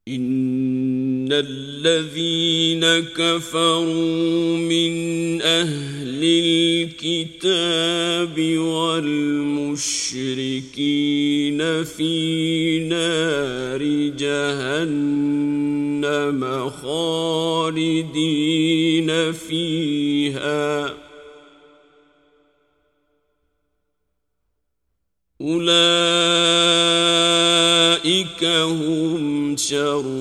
إن الذين كفروا من أهل الكتاب والمشركين في نار جهنم خالدين فيها أولئك هم شر